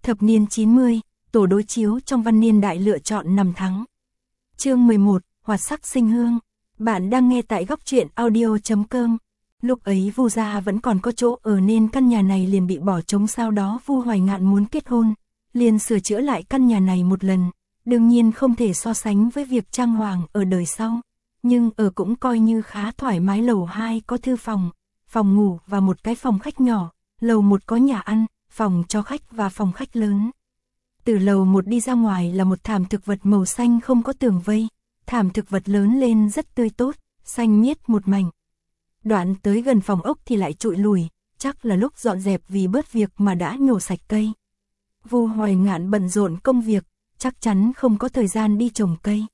Thập niên 90, tổ đối chiếu trong văn niên đại lựa chọn năm tháng. Chương 11, Hoạt sắc sinh hương. Bạn đang nghe tại góc truyện audio.com. Lúc ấy Vu gia vẫn còn có chỗ ở nên căn nhà này liền bị bỏ trống, sau đó Vu Hoài Ngạn muốn kết hôn, liền sửa chữa lại căn nhà này một lần. Đương nhiên không thể so sánh với việc trang hoàng ở đời sau, nhưng ở cũng coi như khá thoải mái. Lầu 2 có thư phòng, phòng ngủ và một cái phòng khách nhỏ, lầu 1 có nhà ăn, phòng cho khách và phòng khách lớn. Từ lầu 1 đi ra ngoài là một thảm thực vật màu xanh không có tường vây, thảm thực vật lớn lên rất tươi tốt, xanh miết một mảnh. Đoạn tới gần phòng ốc thì lại trụi lùi, chắc là lúc dọn dẹp vì bớt việc mà đã nhổ sạch cây. Vu Hoài Ngạn bận rộn công việc, chắc chắn không có thời gian đi trồng cây.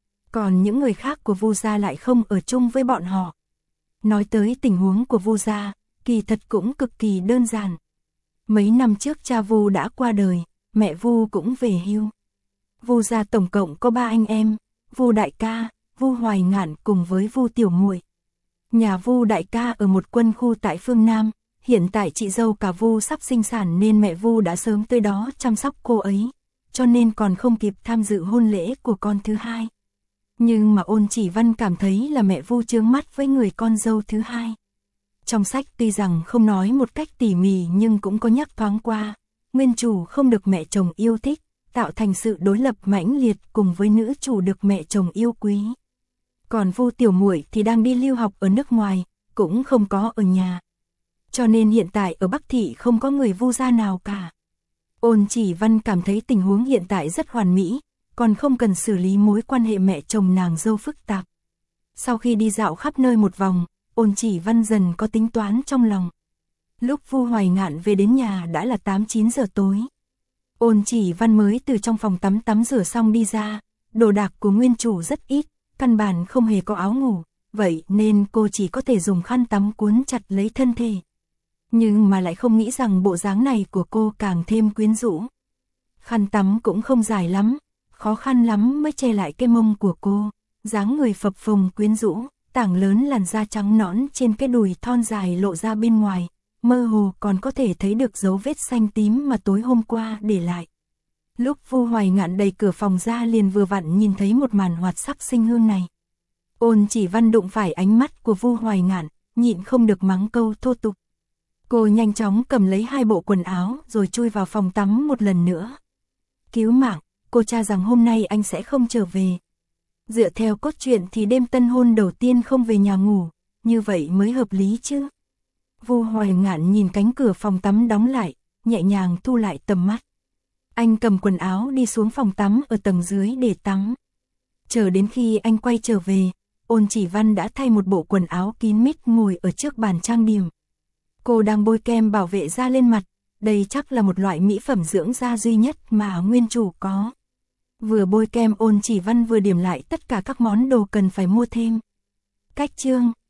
Còn những người khác của Vu gia lại không ở chung với bọn họ. Nói tới tình huống của Vu gia, kỳ thật cũng cực kỳ đơn giản. Mấy năm trước cha Vu đã qua đời, mẹ Vu cũng về hưu. Vu gia tổng cộng có 3 anh em, Vu đại ca, Vu Hoài Ngạn cùng với Vu tiểu muội. Nhà Vu đại ca ở một quân khu tại phương Nam, hiện tại chị dâu cả Vu sắp sinh sản nên mẹ Vu đã sớm tới đó chăm sóc cô ấy, cho nên còn không kịp tham dự hôn lễ của con thứ hai. Nhưng mà Ôn Chỉ Văn cảm thấy là mẹ Vu chướng mắt với người con dâu thứ hai. Trong sách tuy rằng không nói một cách tỉ mỉ nhưng cũng có nhắc thoáng qua, nguyên chủ không được mẹ chồng yêu thích, tạo thành sự đối lập mãnh liệt cùng với nữ chủ được mẹ chồng yêu quý. Còn Vu tiểu muội thì đang đi lưu học ở nước ngoài, cũng không có ở nhà. Cho nên hiện tại ở Bắc Thị không có người Vu gia nào cả. Ôn Chỉ Văn cảm thấy tình huống hiện tại rất hoàn mỹ, còn không cần xử lý mối quan hệ mẹ chồng nàng dâu phức tạp. Sau khi đi dạo khắp nơi một vòng, Ôn Chỉ Văn dần có tính toán trong lòng. Lúc Vu Hoài Ngạn về đến nhà đã là 8-9 giờ tối. Ôn Chỉ Văn mới từ trong phòng tắm rửa xong đi ra, đồ đạc của nguyên chủ rất ít, căn bản không hề có áo ngủ, vậy nên cô chỉ có thể dùng khăn tắm cuốn chặt lấy thân thể. Nhưng mà lại không nghĩ rằng bộ dáng này của cô càng thêm quyến rũ. Khăn tắm cũng không dài lắm, khó khăn lắm mới che lại cái mông của cô, dáng người phập phồng quyến rũ, tảng lớn làn da trắng nõn trên cái đùi thon dài lộ ra bên ngoài, mơ hồ còn có thể thấy được dấu vết xanh tím mà tối hôm qua để lại. Lúc Vu Hoài Ngạn đẩy cửa phòng ra liền vừa vặn nhìn thấy một màn hoạt sắc sinh hương này. Ôn Chỉ Văn đụng phải ánh mắt của Vu Hoài Ngạn, nhịn không được mắng câu thô tục. Cô nhanh chóng cầm lấy 2 bộ quần áo rồi chui vào phòng tắm một lần nữa. Cứu mạng, cô tra rằng hôm nay anh sẽ không trở về. Dựa theo cốt truyện thì đêm tân hôn đầu tiên không về nhà ngủ, như vậy mới hợp lý chứ. Vu Hoài Ngạn nhìn cánh cửa phòng tắm đóng lại, nhẹ nhàng thu lại tầm mắt. Anh cầm quần áo đi xuống phòng tắm ở tầng dưới để tắm. Chờ đến khi anh quay trở về, Ôn Chỉ Văn đã thay một bộ quần áo kín mít ngồi ở trước bàn trang điểm. Cô đang bôi kem bảo vệ da lên mặt, đây chắc là một loại mỹ phẩm dưỡng da duy nhất mà nguyên chủ có. Vừa bôi kem Ôn Chỉ Văn vừa điểm lại tất cả các món đồ cần phải mua thêm. Cách chương